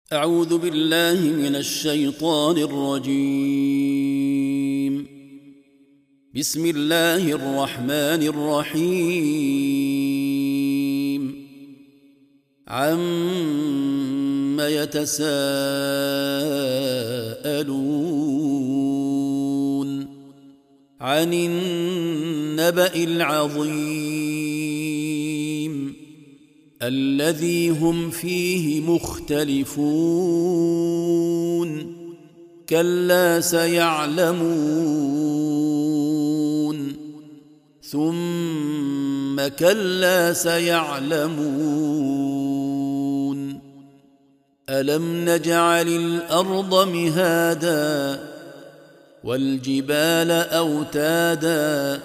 أعوذ بالله من الشيطان الرجيم. بسم الله الرحمن الرحيم. عَمَّ يتساءلون عن النبأ العظيم الذي هم فيه مختلفون كلا سيعلمون ثم كلا سيعلمون ألم نجعل الأرض مهادا والجبال أوتادا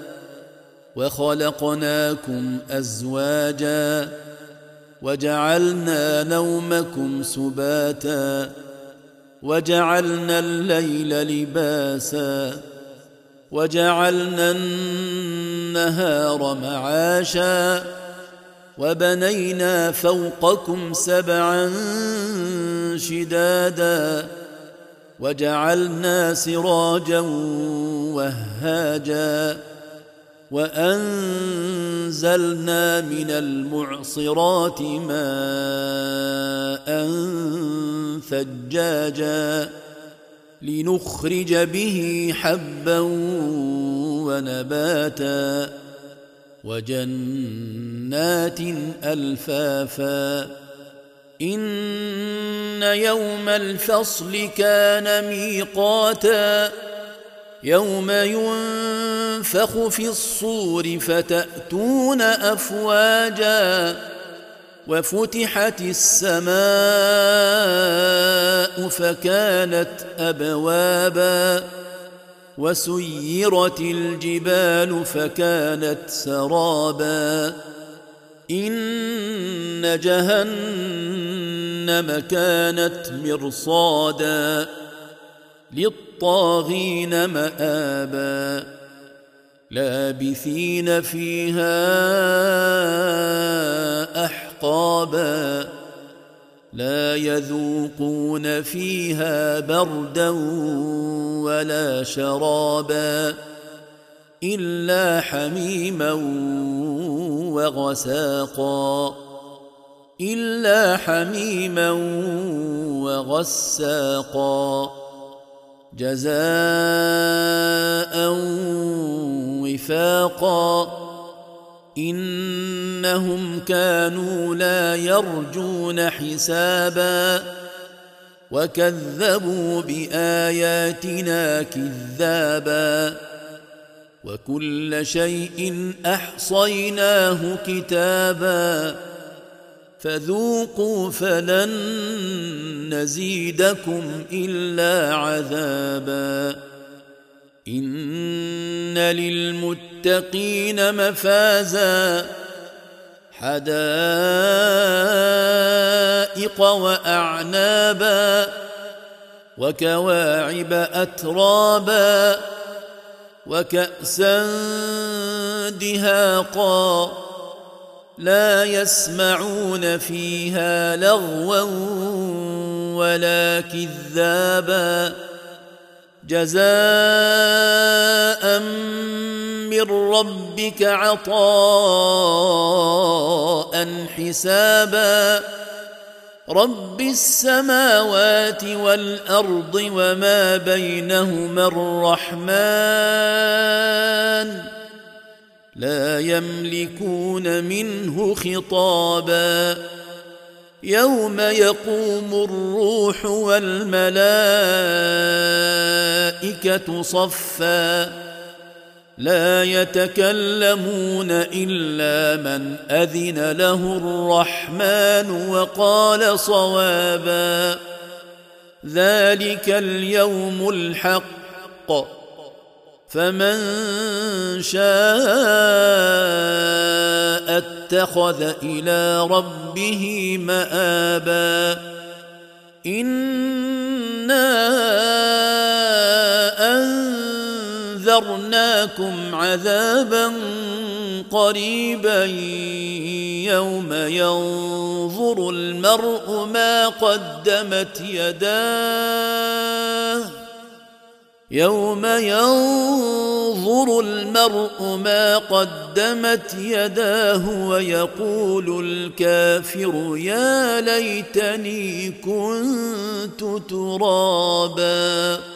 وخلقناكم أزواجا وجعلنا نومكم سباتا وجعلنا الليل لباسا وجعلنا النهار معاشا وبنينا فوقكم سبعا شدادا وجعلنا سراجا وهاجا وأنزلنا من المعصرات ماء ثجاجا لنخرج به حبا ونباتا وجنات ألفافا إن يوم الفصل كان ميقاتا يوم ينفخ في الصور فتأتون أفواجا وفتحت السماء فكانت أبوابا وسيرت الجبال فكانت سرابا إن جهنم كانت مرصادا للطاغين مآبا لابثين فيها أحقابا لا يذوقون فيها بردا ولا شرابا إلا حميما وغساقا جزاء وفاقا إنهم كانوا لا يرجون حسابا وكذبوا بآياتنا كذابا وكل شيء أحصيناه كتابا فذوقوا فلن نزيدكم إلا عذابا إن للمتقين مفازا حدائق وأعنابا وكواعب أترابا وكأسا دهاقا لا يسمعون فيها لغوا ولا كذابا جزاء من ربك عطاء حسابا رب السماوات والأرض وما بينهما الرحمن لا يملكون منه خطابا يوم يقوم الروح والملائكة صفا لا يتكلمون إلا من أذن له الرحمن وقال صوابا ذلك اليوم الحق فمن شاء اتخذ إلى ربه مآبا إنا فأنذرناكم عذابا قريبا يوم ينظر المرء ما قدمت يداه ويقول الكافر يا ليتني كنت ترابا.